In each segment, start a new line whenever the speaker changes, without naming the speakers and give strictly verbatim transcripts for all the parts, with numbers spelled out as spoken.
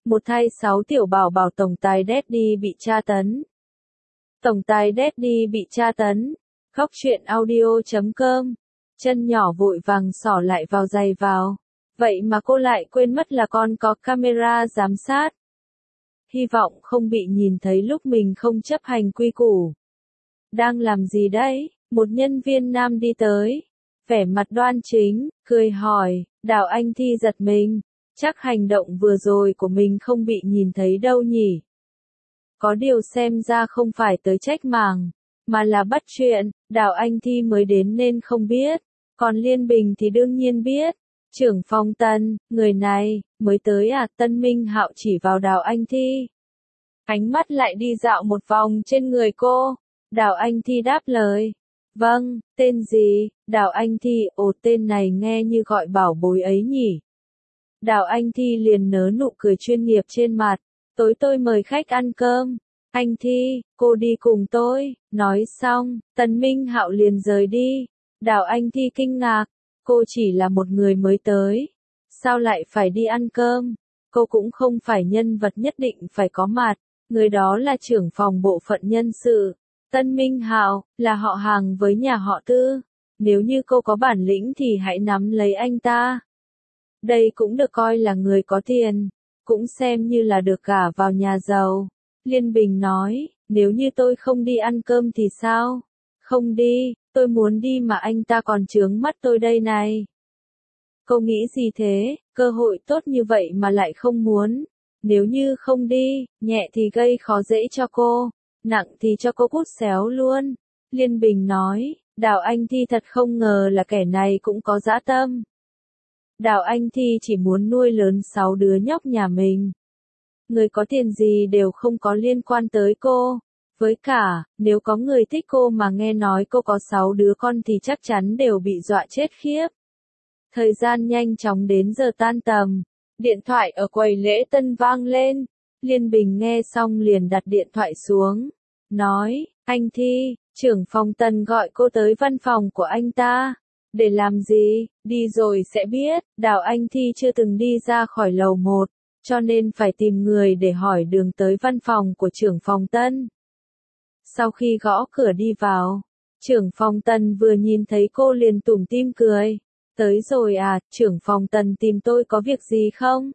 Một thay sáu tiểu bảo bảo tổng tài Daddy bị tra tấn. Tổng tài Daddy bị tra tấn. Khóc chuyện audio chấm com. Chân nhỏ vội vàng xỏ lại vào giày vào. Vậy mà cô lại quên mất là con có camera giám sát. Hy vọng không bị nhìn thấy lúc mình không chấp hành quy củ. Đang làm gì đấy? Một nhân viên nam đi tới. Vẻ mặt đoan chính, cười hỏi, Đào Anh Thi giật mình. Chắc hành động vừa rồi của mình không bị nhìn thấy đâu nhỉ? Có điều xem ra không phải tới trách màng, mà là bắt chuyện. Đào Anh Thi mới đến nên không biết. Còn Liên Bình thì đương nhiên biết. Trưởng phòng Tân, người này, mới tới à? Tân Minh Hạo chỉ vào Đào Anh Thi. Ánh mắt lại đi dạo một vòng trên người cô. Đào Anh Thi đáp lời. Vâng, tên gì? Đào Anh Thi, ồ tên này nghe như gọi bảo bối ấy nhỉ. Đào Anh Thi liền nở nụ cười chuyên nghiệp trên mặt. Tối tôi mời khách ăn cơm. Anh Thi, cô đi cùng tôi. Nói xong, Tần Minh Hạo liền rời đi. Đào Anh Thi kinh ngạc. Cô chỉ là một người mới tới. Sao lại phải đi ăn cơm? Cô cũng không phải nhân vật nhất định phải có mặt. Người đó là trưởng phòng bộ phận nhân sự. Tân Minh Hạo, là họ hàng với nhà họ Tư. Nếu như cô có bản lĩnh thì hãy nắm lấy anh ta. Đây cũng được coi là người có tiền. Cũng xem như là được gả vào nhà giàu. Liên Bình nói, nếu như tôi không đi ăn cơm thì sao? Không đi, tôi muốn đi mà anh ta còn chướng mắt tôi đây này. Cô nghĩ gì thế, cơ hội tốt như vậy mà lại không muốn. Nếu như không đi, nhẹ thì gây khó dễ cho cô, nặng thì cho cô cút xéo luôn. Liên Bình nói, Đào Anh Thi thật không ngờ là kẻ này cũng có dã tâm. Đào Anh Thi chỉ muốn nuôi lớn sáu đứa nhóc nhà mình. Người có tiền gì đều không có liên quan tới cô. Với cả, nếu có người thích cô mà nghe nói cô có sáu đứa con thì chắc chắn đều bị dọa chết khiếp. Thời gian nhanh chóng đến giờ tan tầm. Điện thoại ở quầy lễ tân vang lên. Liên Bình nghe xong liền đặt điện thoại xuống. Nói, anh Thi, trưởng phòng Tần gọi cô tới văn phòng của anh ta. Để làm gì? Đi rồi sẽ biết. Đào Anh Thi chưa từng đi ra khỏi lầu một, cho nên phải tìm người để hỏi đường tới văn phòng của trưởng phòng Tân. Sau khi gõ cửa đi vào, trưởng phòng Tần vừa nhìn thấy cô liền tủm tỉm cười. Tới rồi à, trưởng phòng Tần tìm tôi có việc gì không?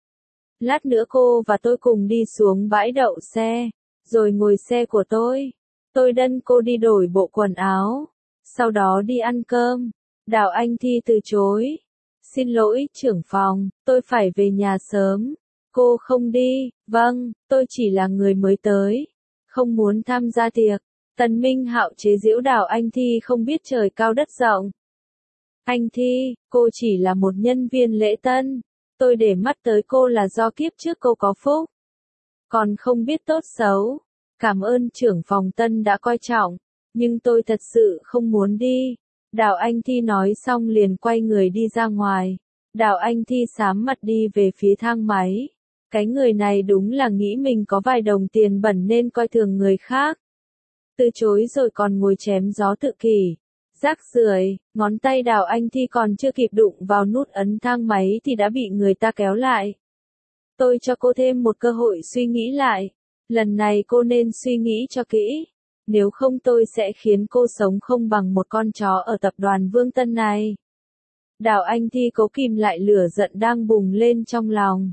Lát nữa cô và tôi cùng đi xuống bãi đậu xe, rồi ngồi xe của tôi. Tôi đân cô đi đổi bộ quần áo, sau đó đi ăn cơm. Đào Anh Thi từ chối. Xin lỗi, trưởng phòng, tôi phải về nhà sớm. Cô không đi, vâng, tôi chỉ là người mới tới, không muốn tham gia tiệc. Tần Minh Hạo chế giễu Đào Anh Thi không biết trời cao đất rộng. Anh Thi, cô chỉ là một nhân viên lễ tân. Tôi để mắt tới cô là do kiếp trước cô có phúc. Còn không biết tốt xấu. Cảm ơn trưởng phòng Tân đã coi trọng, nhưng tôi thật sự không muốn đi. Đào Anh Thi nói xong liền quay người đi ra ngoài. Đào Anh Thi xám mặt đi về phía thang máy. Cái người này đúng là nghĩ mình có vài đồng tiền bẩn nên coi thường người khác. Từ chối rồi còn ngồi chém gió tự kỷ. Rác rưởi, ngón tay Đào Anh Thi còn chưa kịp đụng vào nút ấn thang máy thì đã bị người ta kéo lại. Tôi cho cô thêm một cơ hội suy nghĩ lại. Lần này cô nên suy nghĩ cho kỹ. Nếu không tôi sẽ khiến cô sống không bằng một con chó ở tập đoàn Vương Tân này. Đào Anh Thi cố kìm lại lửa giận đang bùng lên trong lòng.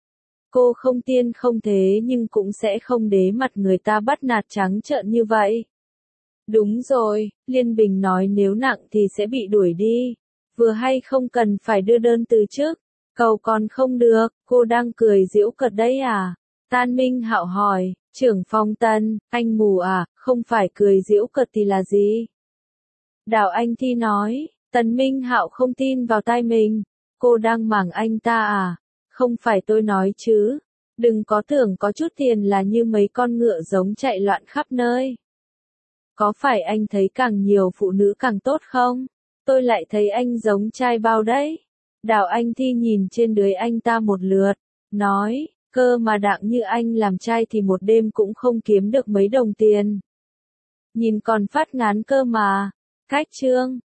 Cô không tiên không thế nhưng cũng sẽ không để mặt người ta bắt nạt trắng trợn như vậy. Đúng rồi, Liên Bình nói nếu nặng thì sẽ bị đuổi đi. Vừa hay không cần phải đưa đơn từ chức. Cầu còn không được, cô đang cười giễu cợt đấy à? Tan Minh Hạo hỏi, trưởng phòng Tân, anh mù à, không phải cười giễu cợt thì là gì? Đào Anh Thi nói, Tần Minh Hạo không tin vào tai mình. Cô đang mảng anh ta à? Không phải tôi nói chứ. Đừng có tưởng có chút tiền là như mấy con ngựa giống chạy loạn khắp nơi. Có phải anh thấy càng nhiều phụ nữ càng tốt không? Tôi lại thấy anh giống trai bao đấy. Đào Anh Thi nhìn trên dưới anh ta một lượt, nói, cơ mà đặng như anh làm trai thì một đêm cũng không kiếm được mấy đồng tiền. Nhìn còn phát ngán cơ mà. Cách chương.